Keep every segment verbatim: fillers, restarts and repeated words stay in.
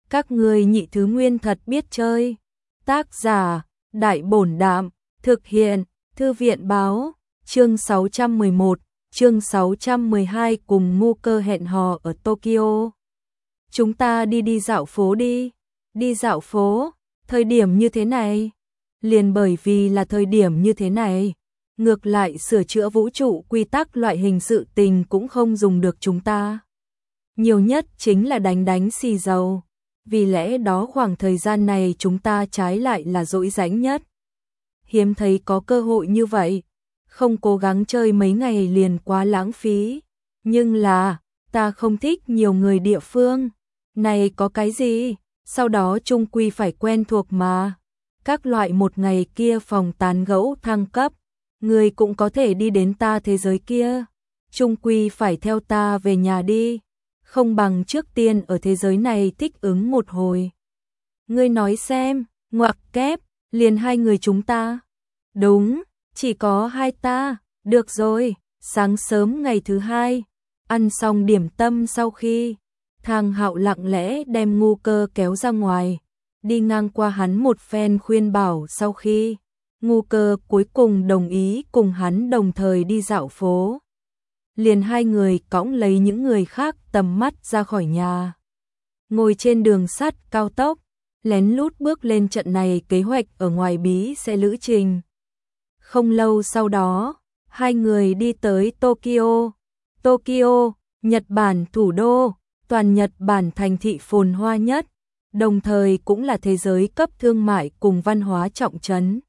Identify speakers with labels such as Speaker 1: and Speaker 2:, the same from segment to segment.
Speaker 1: Các ngươi nhị thứ nguyên thật biết chơi. Tác giả, Đại Bổn Đạm, thực hiện, Thư viện Báo, chương sáu trăm mười một, chương sáu trăm mười hai cùng ngu cơ hẹn hò ở Tokyo. Chúng ta đi đi dạo phố đi. Đi dạo phố, thời điểm như thế này. Liền bởi vì là thời điểm như thế này. Ngược lại sửa chữa vũ trụ quy tắc loại hình sự tình cũng không dùng được chúng ta. Nhiều nhất chính là đánh đánh xì dầu. Vì lẽ đó khoảng thời gian này chúng ta trái lại là dỗi rãnh nhất. Hiếm thấy có cơ hội như vậy. Không cố gắng chơi mấy ngày liền quá lãng phí. Nhưng là, ta không thích nhiều người địa phương. Này có cái gì? Sau đó chung quy phải quen thuộc mà. Các loại một ngày kia phòng tán gẫu thăng cấp. Người cũng có thể đi đến ta thế giới kia. Chung quy phải theo ta về nhà đi. Không bằng trước tiên ở thế giới này thích ứng một hồi. Ngươi nói xem, ngoặc kép, liền hai người chúng ta. Đúng, chỉ có hai ta, được rồi. Sáng sớm ngày thứ hai, ăn xong điểm tâm sau khi, Thang Hạo lặng lẽ đem ngu cơ kéo ra ngoài. Đi ngang qua hắn một phen khuyên bảo sau khi, ngu cơ cuối cùng đồng ý cùng hắn đồng thời đi dạo phố. Liền hai người cõng lấy những người khác tầm mắt ra khỏi nhà. Ngồi trên đường sắt cao tốc, lén lút bước lên trận này kế hoạch ở ngoài bí xe lữ trình. Không lâu sau đó, hai người đi tới Tokyo. Tokyo, Nhật Bản thủ đô, toàn Nhật Bản thành thị phồn hoa nhất, đồng thời cũng là thế giới cấp thương mại cùng văn hóa trọng trấn.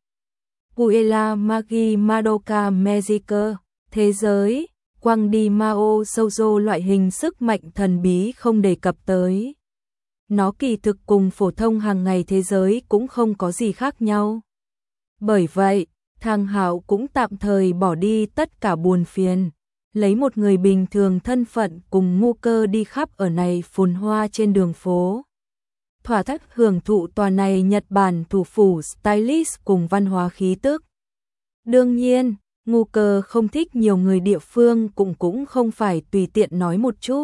Speaker 1: Puella Magi Madoka Magica, thế giới, quang đi Mao Shoujo loại hình sức mạnh thần bí không đề cập tới. Nó kỳ thực cùng phổ thông hàng ngày thế giới cũng không có gì khác nhau. Bởi vậy, Thang Hạo cũng tạm thời bỏ đi tất cả buồn phiền, lấy một người bình thường thân phận cùng ngu cơ đi khắp ở này phồn hoa trên đường phố. Thỏa thích hưởng thụ tòa này Nhật Bản thủ phủ stylish cùng văn hóa khí tức. Đương nhiên, ngu cơ không thích nhiều người địa phương cũng cũng không phải tùy tiện nói một chút.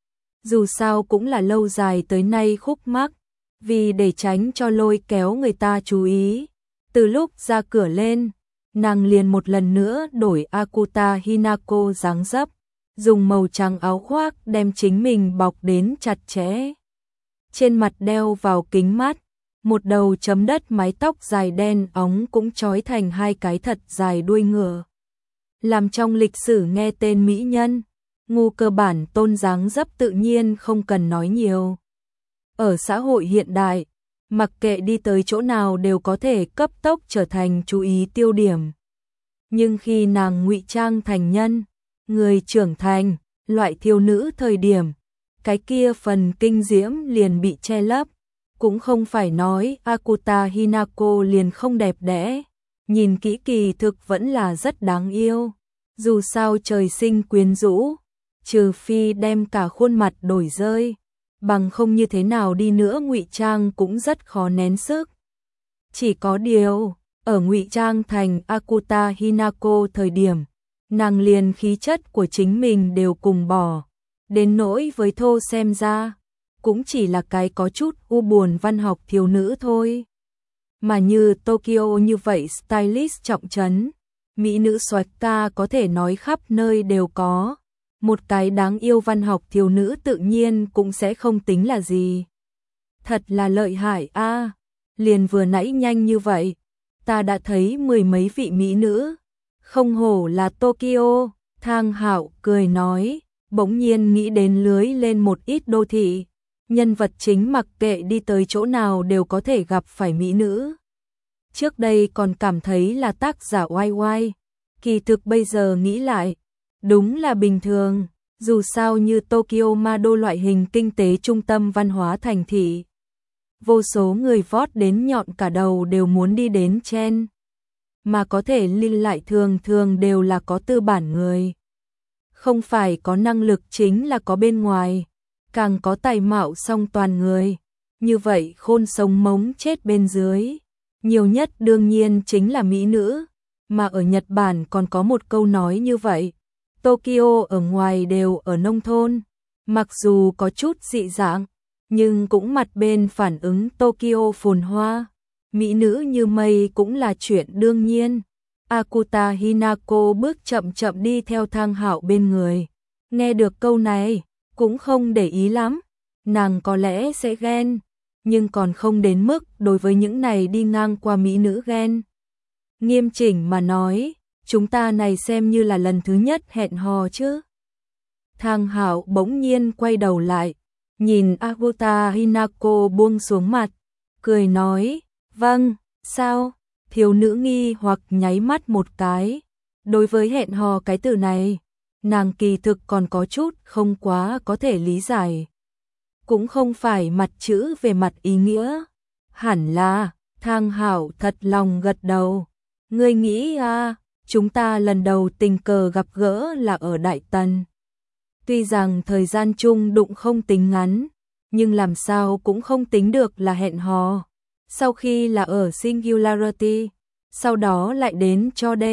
Speaker 1: Dù sao cũng là lâu dài tới nay khúc mắc, vì để tránh cho lôi kéo người ta chú ý. Từ lúc ra cửa lên, nàng liền một lần nữa đổi Akuta Hinako dáng dấp, dùng màu trắng áo khoác đem chính mình bọc đến chặt chẽ. Trên mặt đeo vào kính mát, một đầu chấm đất mái tóc dài đen óng cũng trói thành hai cái thật dài đuôi ngựa. Làm trong lịch sử nghe tên mỹ nhân, ngu cơ bản tôn dáng dấp tự nhiên không cần nói nhiều. Ở xã hội hiện đại, mặc kệ đi tới chỗ nào đều có thể cấp tốc trở thành chú ý tiêu điểm. Nhưng khi nàng ngụy trang thành nhân, người trưởng thành, loại thiếu nữ thời điểm, cái kia phần kinh diễm liền bị che lấp. Cũng không phải nói Akuta Hinako liền không đẹp đẽ, nhìn kỹ kỳ thực vẫn là rất đáng yêu. Dù sao trời sinh quyến rũ, trừ phi đem cả khuôn mặt đổi rơi, bằng không như thế nào đi nữa ngụy trang cũng rất khó nén sức. Chỉ có điều, ở ngụy trang thành Akuta Hinako thời điểm, nàng liền khí chất của chính mình đều cùng bỏ, đến nỗi với thô xem ra, cũng chỉ là cái có chút u buồn văn học thiếu nữ thôi. Mà như Tokyo như vậy stylish trọng trấn, mỹ nữ soái ca có thể nói khắp nơi đều có. Một cái đáng yêu văn học thiếu nữ tự nhiên cũng sẽ không tính là gì. Thật là lợi hại a, à, liền vừa nãy nhanh như vậy, ta đã thấy mười mấy vị mỹ nữ. Không hổ là Tokyo, Thang Hạo cười nói, bỗng nhiên nghĩ đến lưới lên một ít đô thị. Nhân vật chính mặc kệ đi tới chỗ nào đều có thể gặp phải mỹ nữ. Trước đây còn cảm thấy là tác giả oai oai, kỳ thực bây giờ nghĩ lại, đúng là bình thường, dù sao như Tokyo ma đô loại hình kinh tế trung tâm văn hóa thành thị. Vô số người vót đến nhọn cả đầu đều muốn đi đến chen. Mà có thể liên lại thường thường đều là có tư bản người. Không phải có năng lực chính là có bên ngoài, càng có tài mạo song toàn người. Như vậy khôn sống mống chết bên dưới. Nhiều nhất đương nhiên chính là mỹ nữ. Mà ở Nhật Bản còn có một câu nói như vậy. Tokyo ở ngoài đều ở nông thôn. Mặc dù có chút dị dạng, nhưng cũng mặt bên phản ứng Tokyo phồn hoa. Mỹ nữ như mây cũng là chuyện đương nhiên. Akuta Hinako bước chậm chậm đi theo Thang Hạo bên người. Nghe được câu này, cũng không để ý lắm. Nàng có lẽ sẽ ghen, nhưng còn không đến mức đối với những này đi ngang qua mỹ nữ ghen. Nghiêm chỉnh mà nói, chúng ta này xem như là lần thứ nhất hẹn hò chứ. Thang Hạo bỗng nhiên quay đầu lại, nhìn Akuta Hinako buông xuống mặt, cười nói, vâng, sao? Thiếu nữ nghi hoặc nháy mắt một cái. Đối với hẹn hò cái từ này, nàng kỳ thực còn có chút không quá có thể lý giải. Cũng không phải mặt chữ về mặt ý nghĩa. Hẳn là, Thang Hạo thật lòng gật đầu. Ngươi nghĩ à, chúng ta lần đầu tình cờ gặp gỡ là ở Đại Tần. Tuy rằng thời gian chung đụng không tính ngắn, nhưng làm sao cũng không tính được là hẹn hò. Sau khi là ở Singularity, sau đó lại đến cho D.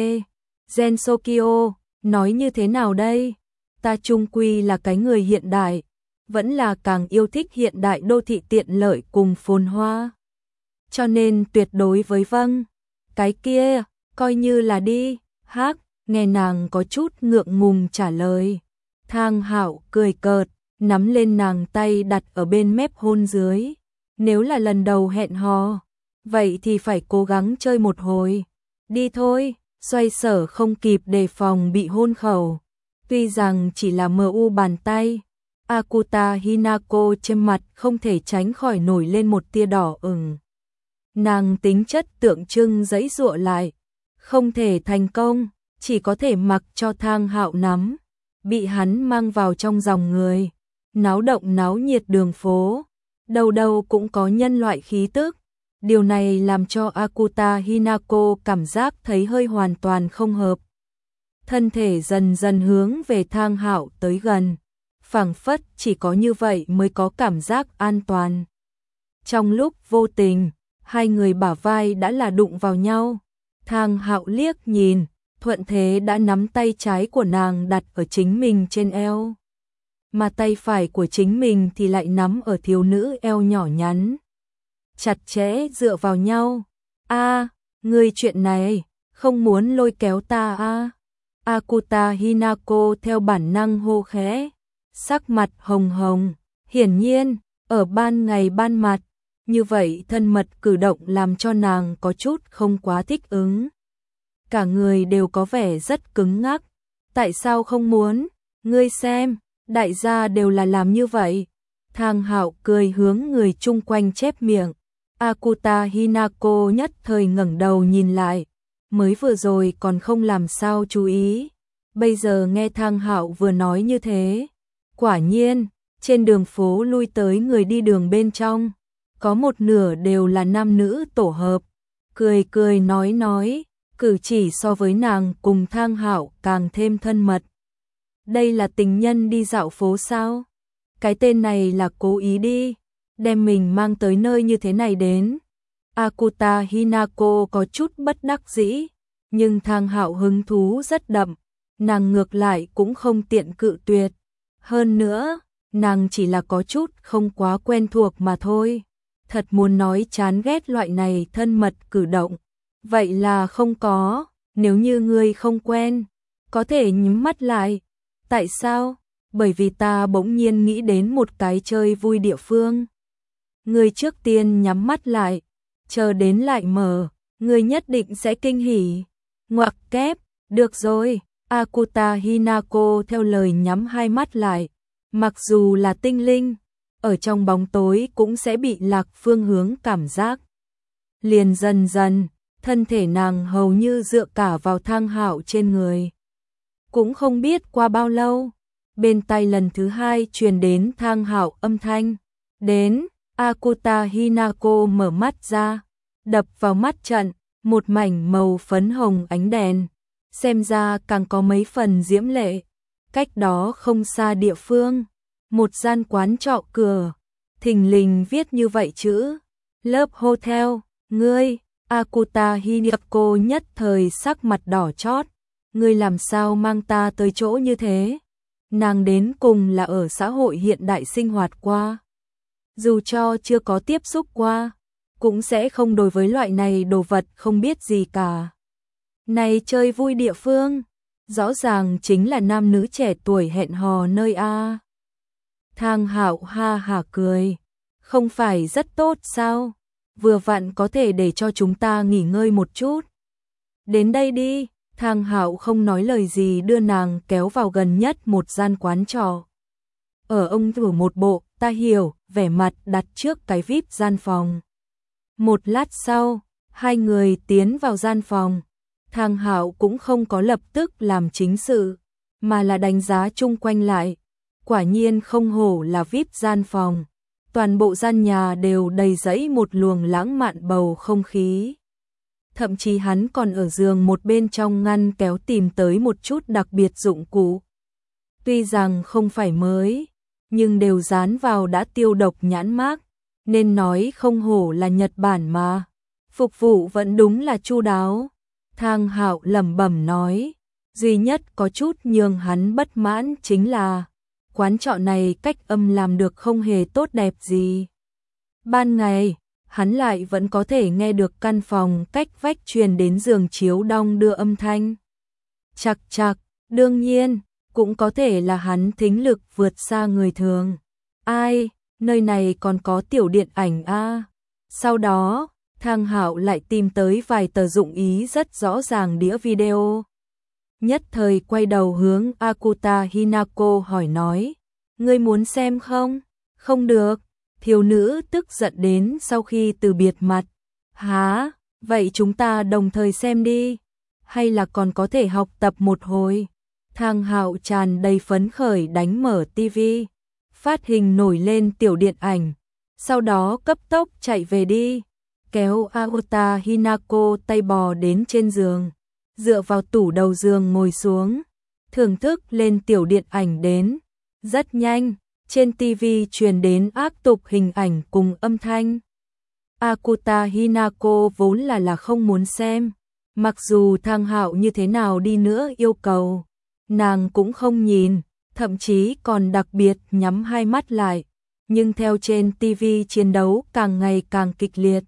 Speaker 1: Gensokyo, nói như thế nào đây? Ta chung quy là cái người hiện đại, vẫn là càng yêu thích hiện đại đô thị tiện lợi cùng phồn hoa. Cho nên tuyệt đối với vâng, cái kia, coi như là đi, hắc, nghe nàng có chút ngượng ngùng trả lời. Thang Hạo cười cợt, nắm lên nàng tay đặt ở bên mép hôn dưới. Nếu là lần đầu hẹn hò, vậy thì phải cố gắng chơi một hồi. Đi thôi, xoay sở không kịp đề phòng bị hôn khẩu. Tuy rằng chỉ là mờ u bàn tay, Akuta Hinako trên mặt không thể tránh khỏi nổi lên một tia đỏ ửng. Nàng tính chất tượng trưng giãy giụa lại, không thể thành công, chỉ có thể mặc cho Thang Hạo nắm, bị hắn mang vào trong dòng người, náo động náo nhiệt đường phố, đầu đầu cũng có nhân loại khí tức. Điều này làm cho Akuta Hinako cảm giác thấy hơi hoàn toàn không hợp. Thân thể dần dần hướng về Thang Hạo tới gần, phảng phất chỉ có như vậy mới có cảm giác an toàn. Trong lúc vô tình, hai người bả vai đã là đụng vào nhau. Thang Hạo liếc nhìn, thuận thế đã nắm tay trái của nàng đặt ở chính mình trên eo, mà tay phải của chính mình thì lại nắm ở thiếu nữ eo nhỏ nhắn, chặt chẽ dựa vào nhau. A, ngươi chuyện này, không muốn lôi kéo ta a? Akuta Hinako theo bản năng hô khẽ, sắc mặt hồng hồng, hiển nhiên, ở ban ngày ban mặt, như vậy thân mật cử động làm cho nàng có chút không quá thích ứng. Cả người đều có vẻ rất cứng ngắc. Tại sao không muốn? Ngươi xem, đại gia đều là làm như vậy. Thang Hạo cười hướng người chung quanh chép miệng. Akuta Hinako nhất thời ngẩng đầu nhìn lại, mới vừa rồi còn không làm sao chú ý, bây giờ nghe Thang Hạo vừa nói như thế, quả nhiên, trên đường phố lui tới người đi đường bên trong, có một nửa đều là nam nữ tổ hợp, cười cười nói nói, cử chỉ so với nàng cùng Thang Hạo càng thêm thân mật. Đây là tình nhân đi dạo phố sao? Cái tên này là cố ý đi, đem mình mang tới nơi như thế này đến. Akuta Hinako có chút bất đắc dĩ, nhưng Thang Hạo hứng thú rất đậm, nàng ngược lại cũng không tiện cự tuyệt. Hơn nữa, nàng chỉ là có chút không quá quen thuộc mà thôi. Thật muốn nói chán ghét loại này thân mật cử động, vậy là không có, nếu như ngươi không quen, có thể nhắm mắt lại. Tại sao? Bởi vì ta bỗng nhiên nghĩ đến một cái chơi vui địa phương. Ngươi trước tiên nhắm mắt lại, chờ đến lại mở, ngươi nhất định sẽ kinh hỉ. Ngoặc kép, được rồi, Akuta Hinako theo lời nhắm hai mắt lại, mặc dù là tinh linh, ở trong bóng tối cũng sẽ bị lạc phương hướng cảm giác. Liền dần dần, thân thể nàng hầu như dựa cả vào Thang Hạo trên người. Cũng không biết qua bao lâu, bên tai lần thứ hai truyền đến Thang Hạo âm thanh. Đến, Akuta Hinako mở mắt ra, đập vào mắt trận, một mảnh màu phấn hồng ánh đèn, xem ra càng có mấy phần diễm lệ. Cách đó không xa địa phương, một gian quán trọ cửa, thình lình viết như vậy chữ, Love Hotel, ngươi. Akuta Hinako nhất thời sắc mặt đỏ chót, ngươi làm sao mang ta tới chỗ như thế? Nàng đến cùng là ở xã hội hiện đại sinh hoạt qua dù cho chưa có tiếp xúc qua, cũng sẽ không đối với loại này đồ vật không biết gì cả. Này chơi vui địa phương, rõ ràng chính là nam nữ trẻ tuổi hẹn hò nơi A. Thang Hạo ha hả cười, không phải rất tốt sao, vừa vặn có thể để cho chúng ta nghỉ ngơi một chút. Đến đây đi, Thang Hạo không nói lời gì đưa nàng kéo vào gần nhất một gian quán trọ. Ở ông thử một bộ, ta hiểu, vẻ mặt đặt trước cái vi ai pi gian phòng. Một lát sau, hai người tiến vào gian phòng. Thang Hạo cũng không có lập tức làm chính sự, mà là đánh giá chung quanh lại. Quả nhiên không hổ là vi ai pi gian phòng. Toàn bộ gian nhà đều đầy dẫy một luồng lãng mạn bầu không khí. Thậm chí hắn còn ở giường một bên trong ngăn kéo tìm tới một chút đặc biệt dụng cụ. Tuy rằng không phải mới, nhưng đều dán vào đã tiêu độc nhãn mác, nên nói không hổ là Nhật Bản mà. Phục vụ vẫn đúng là chu đáo. Thang Hạo lẩm bẩm nói, duy nhất có chút nhường hắn bất mãn chính là quán trọ này cách âm làm được không hề tốt đẹp gì. Ban ngày, hắn lại vẫn có thể nghe được căn phòng cách vách truyền đến giường chiếu đong đưa âm thanh. Chạc chạc, đương nhiên, cũng có thể là hắn thính lực vượt xa người thường. Ai, nơi này còn có tiểu điện ảnh a. Sau đó, Thang Hạo lại tìm tới vài tờ dụng ý rất rõ ràng đĩa video. Nhất thời quay đầu hướng Akuta Hinako hỏi nói, ngươi muốn xem không? Không được. Thiếu nữ tức giận đến sau khi từ biệt mặt. Hả? Vậy chúng ta đồng thời xem đi. Hay là còn có thể học tập một hồi? Thang Hạo tràn đầy phấn khởi đánh mở tivi. Phát hình nổi lên tiểu điện ảnh. Sau đó cấp tốc chạy về đi. Kéo Akuta Hinako tay bò đến trên giường. Dựa vào tủ đầu giường ngồi xuống. Thưởng thức lên tiểu điện ảnh đến. Rất nhanh. Trên tivi truyền đến ác tục hình ảnh cùng âm thanh. Akuta Hinako vốn là là không muốn xem. Mặc dù Thang Hạo như thế nào đi nữa yêu cầu, nàng cũng không nhìn, thậm chí còn đặc biệt nhắm hai mắt lại. Nhưng theo trên tivi chiến đấu càng ngày càng kịch liệt,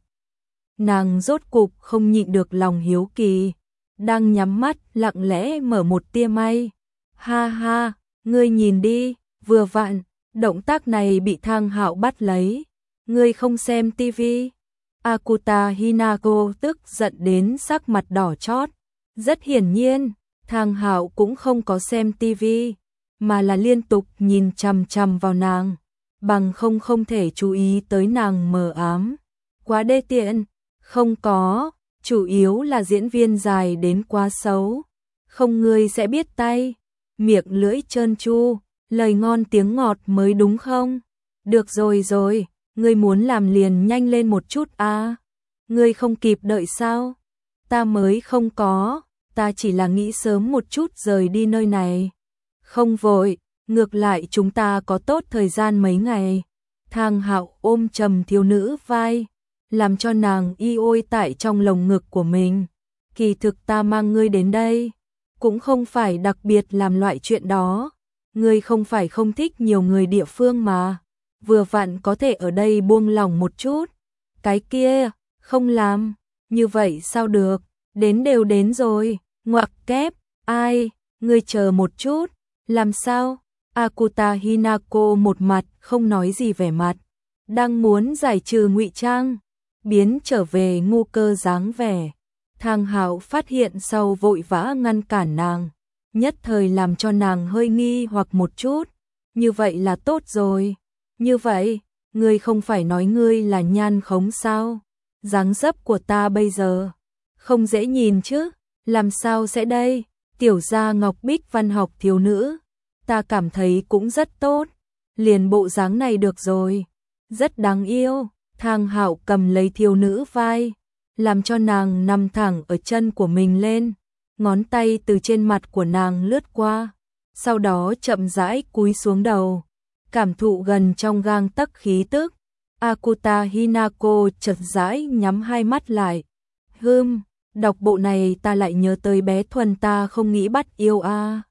Speaker 1: nàng rốt cục không nhịn được lòng hiếu kỳ. Đang nhắm mắt lặng lẽ mở một tia may. Ha ha, ngươi nhìn đi, vừa vặn. Động tác này bị Thang Hạo bắt lấy. Ngươi không xem tivi? Akuta Hinako tức giận đến sắc mặt đỏ chót. Rất hiển nhiên, Thang Hạo cũng không có xem tivi, mà là liên tục nhìn chằm chằm vào nàng, bằng không không thể chú ý tới nàng mờ ám. Quá đê tiện. Không có, chủ yếu là diễn viên dài đến quá xấu. Không ngươi sẽ biết tay, miệng lưỡi trơn tru. Lời ngon tiếng ngọt mới đúng không? Được rồi rồi, ngươi muốn làm liền nhanh lên một chút à? Ngươi không kịp đợi sao? Ta mới không có, ta chỉ là nghĩ sớm một chút rời đi nơi này. Không vội, ngược lại chúng ta có tốt thời gian mấy ngày. Thang Hạo ôm trầm thiếu nữ vai, làm cho nàng y ôi tại trong lồng ngực của mình. Kỳ thực ta mang ngươi đến đây, cũng không phải đặc biệt làm loại chuyện đó. Ngươi không phải không thích nhiều người địa phương mà, vừa vặn có thể ở đây buông lỏng một chút. Cái kia, không làm, như vậy sao được, đến đều đến rồi, ngoặc kép, ai, ngươi chờ một chút, làm sao? Akuta Hinako một mặt không nói gì vẻ mặt, đang muốn giải trừ ngụy trang, biến trở về ngu cơ dáng vẻ. Thang Hạo phát hiện sau vội vã ngăn cản nàng. Nhất thời làm cho nàng hơi nghi hoặc một chút. Như vậy là tốt rồi. Như vậy, ngươi không phải nói ngươi là nhan khống sao? Dáng dấp của ta bây giờ không dễ nhìn chứ? Làm sao sẽ đây? Tiểu gia Ngọc Bích văn học thiếu nữ, ta cảm thấy cũng rất tốt. Liền bộ dáng này được rồi, rất đáng yêu. Thang Hạo cầm lấy thiếu nữ vai, làm cho nàng nằm thẳng ở chân của mình lên. Ngón tay từ trên mặt của nàng lướt qua, sau đó chậm rãi cúi xuống đầu, cảm thụ gần trong gang tấc khí tức. Akuta Hinako chợt rãi nhắm hai mắt lại. Hừm, đọc bộ này ta lại nhớ tới bé Thuần ta không nghĩ bắt yêu a. À.